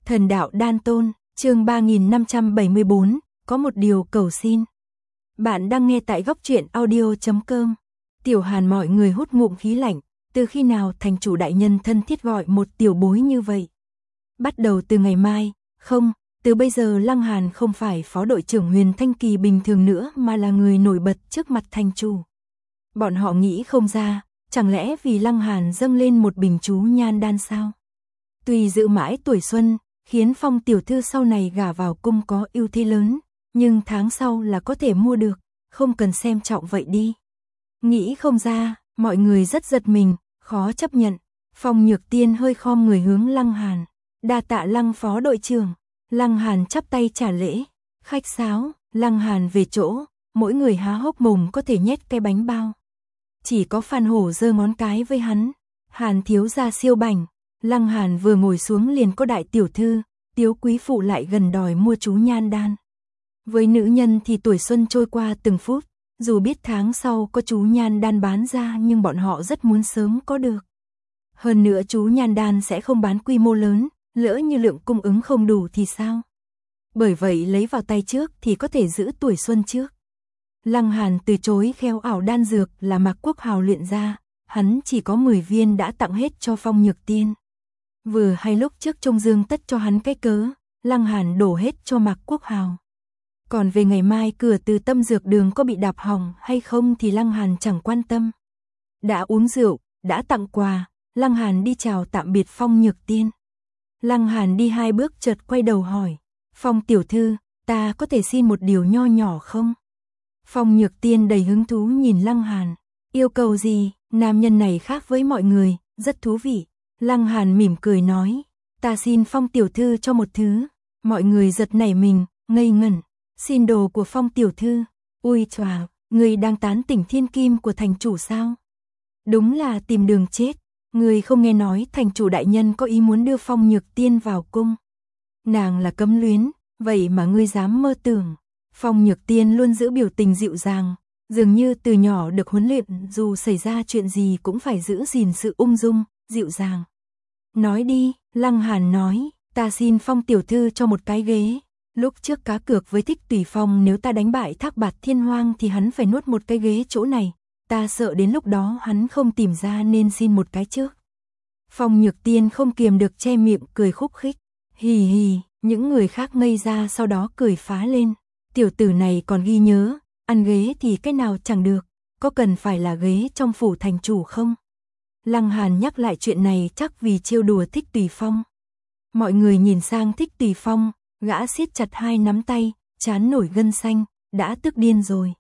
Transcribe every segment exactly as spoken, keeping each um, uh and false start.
Thần đạo đan tôn, chương ba nghìn năm trăm bảy mươi bốn, có một điều cầu xin. Bạn đang nghe tại góc truyện audio chấm com. Tiểu Hàn mọi người hút ngụm khí lạnh, từ khi nào thành chủ đại nhân thân thiết gọi một tiểu bối như vậy? Bắt đầu từ ngày mai, không, từ bây giờ Lăng Hàn không phải phó đội trưởng Huyền Thanh Kỳ bình thường nữa mà là người nổi bật trước mặt thành chủ. Bọn họ nghĩ không ra, chẳng lẽ vì Lăng Hàn dâng lên một bình chú nhan đan sao? Tuy giữ mãi tuổi xuân, khiến Phong tiểu thư sau này gả vào cung có ưu thế lớn, nhưng tháng sau là có thể mua được, không cần xem trọng vậy đi. Nghĩ không ra, mọi người rất giật mình, khó chấp nhận. Phong Nhược Tiên hơi khom người hướng Lăng Hàn, đa tạ Lăng phó đội trưởng. Lăng Hàn chắp tay trả lễ, khách sáo. Lăng Hàn về chỗ, mỗi người há hốc mồm có thể nhét cái bánh bao. Chỉ có Phan Hổ giơ ngón cái với hắn, Hàn thiếu gia siêu bảnh. Lăng Hàn vừa ngồi xuống liền có đại tiểu thư, Tiếu quý phụ lại gần đòi mua chú nhan đan. Với nữ nhân thì tuổi xuân trôi qua từng phút, dù biết tháng sau có chú nhan đan bán ra nhưng bọn họ rất muốn sớm có được. Hơn nữa chú nhan đan sẽ không bán quy mô lớn, lỡ như lượng cung ứng không đủ thì sao? Bởi vậy lấy vào tay trước thì có thể giữ tuổi xuân trước. Lăng Hàn từ chối khéo ảo đan dược là Mạc Quốc Hào luyện ra, hắn chỉ có mười viên đã tặng hết cho Phong Nhược Tiên. Vừa hay lúc trước Trung Dương tất cho hắn cái cớ, Lăng Hàn đổ hết cho Mạc Quốc Hào. Còn về ngày mai cửa từ Tâm Dược Đường có bị đạp hỏng hay không thì Lăng Hàn chẳng quan tâm. Đã uống rượu, đã tặng quà, Lăng Hàn đi chào tạm biệt Phong Nhược Tiên. Lăng Hàn đi hai bước chợt quay đầu hỏi, Phong tiểu thư, ta có thể xin một điều nho nhỏ không? Phong Nhược Tiên đầy hứng thú nhìn Lăng Hàn, yêu cầu gì? Nam nhân này khác với mọi người, rất thú vị. Lăng Hàn mỉm cười nói, ta xin Phong tiểu thư cho một thứ. Mọi người giật nảy mình, ngây ngẩn. Xin đồ của Phong tiểu thư? Ui chòa, người đang tán tỉnh thiên kim của thành chủ sao? Đúng là tìm đường chết. Người không nghe nói thành chủ đại nhân có ý muốn đưa Phong Nhược Tiên vào cung. Nàng là cấm luyến, vậy mà ngươi dám mơ tưởng. Phong Nhược Tiên luôn giữ biểu tình dịu dàng, dường như từ nhỏ được huấn luyện dù xảy ra chuyện gì cũng phải giữ gìn sự ung dung, dịu dàng. Nói đi, Lăng Hàn nói, ta xin Phong tiểu thư cho một cái ghế. Lúc trước cá cược với Thích Tùy Phong nếu ta đánh bại Thác Bạt Thiên Hoang thì hắn phải nuốt một cái ghế chỗ này. Ta sợ đến lúc đó hắn không tìm ra nên xin một cái trước. Phong Nhược Tiên không kiềm được che miệng cười khúc khích. Hì hì, những người khác ngây ra sau đó cười phá lên. Tiểu tử này còn ghi nhớ, ăn ghế thì cái nào chẳng được, có cần phải là ghế trong phủ thành chủ không? Lăng Hàn nhắc lại chuyện này chắc vì trêu đùa Thích Tùy Phong. Mọi người nhìn sang Thích Tùy Phong, gã siết chặt hai nắm tay, trán nổi gân xanh, đã tức điên rồi.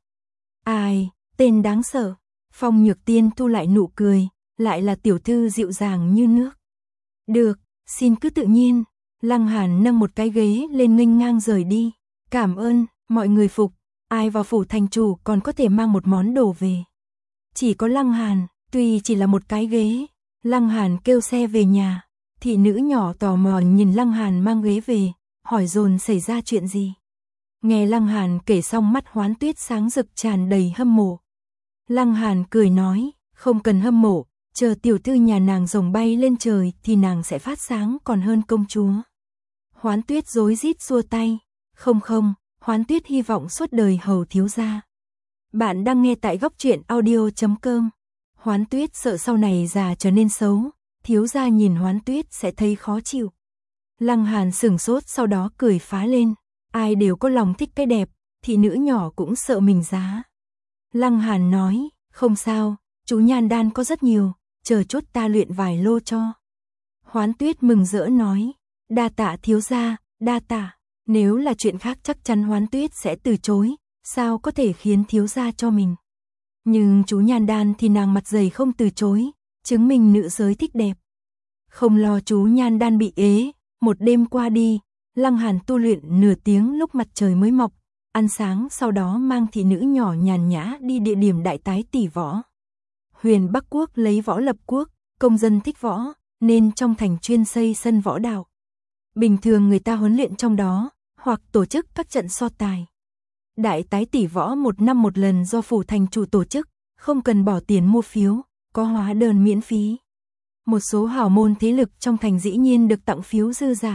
Ai, tên đáng sợ. Phong Nhược Tiên thu lại nụ cười, lại là tiểu thư dịu dàng như nước. Được, xin cứ tự nhiên. Lăng Hàn nâng một cái ghế lên nghênh ngang rời đi. Cảm ơn, mọi người phục, ai vào phủ thành chủ còn có thể mang một món đồ về. Chỉ có Lăng Hàn, tuy chỉ là một cái ghế. Lăng Hàn kêu xe về nhà, thị nữ nhỏ tò mò nhìn Lăng Hàn mang ghế về, hỏi dồn xảy ra chuyện gì. Nghe Lăng Hàn kể xong mắt Hoán Tuyết sáng rực tràn đầy hâm mộ. Lăng Hàn cười nói, không cần hâm mộ, chờ tiểu thư nhà nàng rồng bay lên trời thì nàng sẽ phát sáng còn hơn công chúa. Hoán Tuyết rối rít xua tay, không không, Hoán Tuyết hy vọng suốt đời hầu thiếu gia. Bạn đang nghe tại góc truyện audio chấm com. Hoán Tuyết sợ sau này già trở nên xấu, thiếu gia nhìn Hoán Tuyết sẽ thấy khó chịu. Lăng Hàn sửng sốt sau đó cười phá lên, ai đều có lòng thích cái đẹp, thị nữ nhỏ cũng sợ mình giá. Lăng Hàn nói, không sao, chú nhan đan có rất nhiều, chờ chút ta luyện vài lô cho. Hoán Tuyết mừng rỡ nói, đa tạ thiếu gia, đa tạ. Nếu là chuyện khác chắc chắn Hoán Tuyết sẽ từ chối, sao có thể khiến thiếu gia cho mình. Nhưng chú nhan đan thì nàng mặt dày không từ chối, chứng minh nữ giới thích đẹp. Không lo chú nhan đan bị ế, một đêm qua đi, Lăng Hàn tu luyện nửa tiếng lúc mặt trời mới mọc, ăn sáng sau đó mang thị nữ nhỏ nhàn nhã đi địa điểm đại tái tỷ võ. Huyền Bắc Quốc lấy võ lập quốc, công dân thích võ, nên trong thành chuyên xây sân võ đạo. Bình thường người ta huấn luyện trong đó, hoặc tổ chức các trận so tài. Đại tái tỷ võ một năm một lần do phủ thành chủ tổ chức, không cần bỏ tiền mua phiếu, có hóa đơn miễn phí. Một số hào môn thế lực trong thành dĩ nhiên được tặng phiếu dư giả,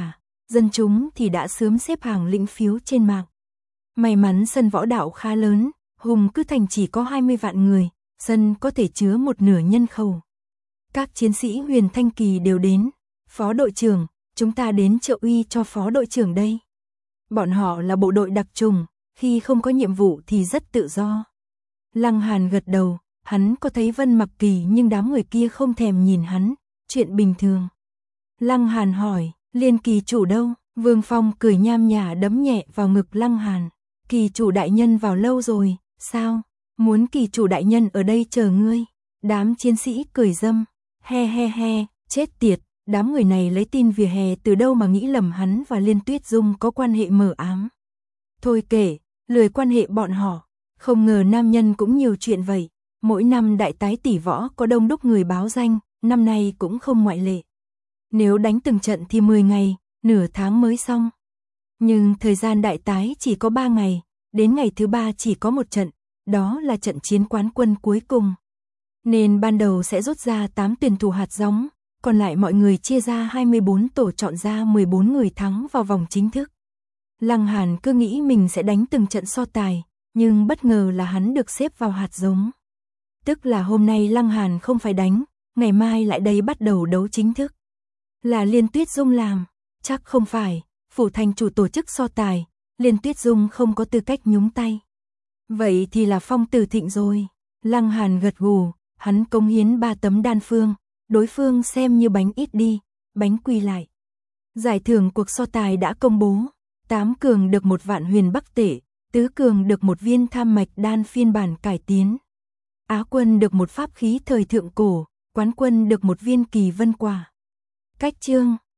dân chúng thì đã sớm xếp hàng lĩnh phiếu trên mạng. May mắn sân võ đạo khá lớn, Hùng Cứ Thành chỉ có hai mươi vạn người, sân có thể chứa một nửa nhân khẩu. Các chiến sĩ Huyền Thanh Kỳ đều đến. Phó đội trưởng, chúng ta đến trợ uy cho phó đội trưởng đây. Bọn họ là bộ đội đặc trùng, khi không có nhiệm vụ thì rất tự do. Lăng Hàn gật đầu, hắn có thấy Vân Mặc Kỳ nhưng đám người kia không thèm nhìn hắn, chuyện bình thường. Lăng Hàn hỏi, Liên kỳ chủ đâu? Vương Phong cười nham nhả đấm nhẹ vào ngực Lăng Hàn. Kỳ chủ đại nhân vào lâu rồi, sao? Muốn kỳ chủ đại nhân ở đây chờ ngươi. Đám chiến sĩ cười râm, he he he, chết tiệt, đám người này lấy tin vỉa hè từ đâu mà nghĩ lầm hắn và Liên Tuyết Dung có quan hệ mờ ám. Thôi kể, lười quan hệ bọn họ, không ngờ nam nhân cũng nhiều chuyện vậy. Mỗi năm đại tái tỷ võ có đông đúc người báo danh, năm nay cũng không ngoại lệ. Nếu đánh từng trận thì mười ngày, nửa tháng mới xong. Nhưng thời gian đại tái chỉ có ba ngày, đến ngày thứ ba chỉ có một trận, đó là trận chiến quán quân cuối cùng. Nên ban đầu sẽ rút ra tám tuyển thủ hạt giống, còn lại mọi người chia ra hai mươi bốn tổ chọn ra mười bốn người thắng vào vòng chính thức. Lăng Hàn cứ nghĩ mình sẽ đánh từng trận so tài, nhưng bất ngờ là hắn được xếp vào hạt giống. Tức là hôm nay Lăng Hàn không phải đánh, ngày mai lại đây bắt đầu đấu chính thức. Là Liên Tuyết Dung làm, chắc không phải, phủ thành chủ tổ chức so tài, Liên Tuyết Dung không có tư cách nhúng tay. Vậy thì là Phong Tử Thịnh rồi. Lăng Hàn gật gù, hắn cống hiến ba tấm đan phương, đối phương xem như bánh ít đi, bánh quy lại. Giải thưởng cuộc so tài đã công bố, tám cường được một vạn huyền bắc tệ, tứ cường được một viên tham mạch đan phiên bản cải tiến. Á quân được một pháp khí thời thượng cổ, quán quân được một viên kỳ vân quả. Cách chương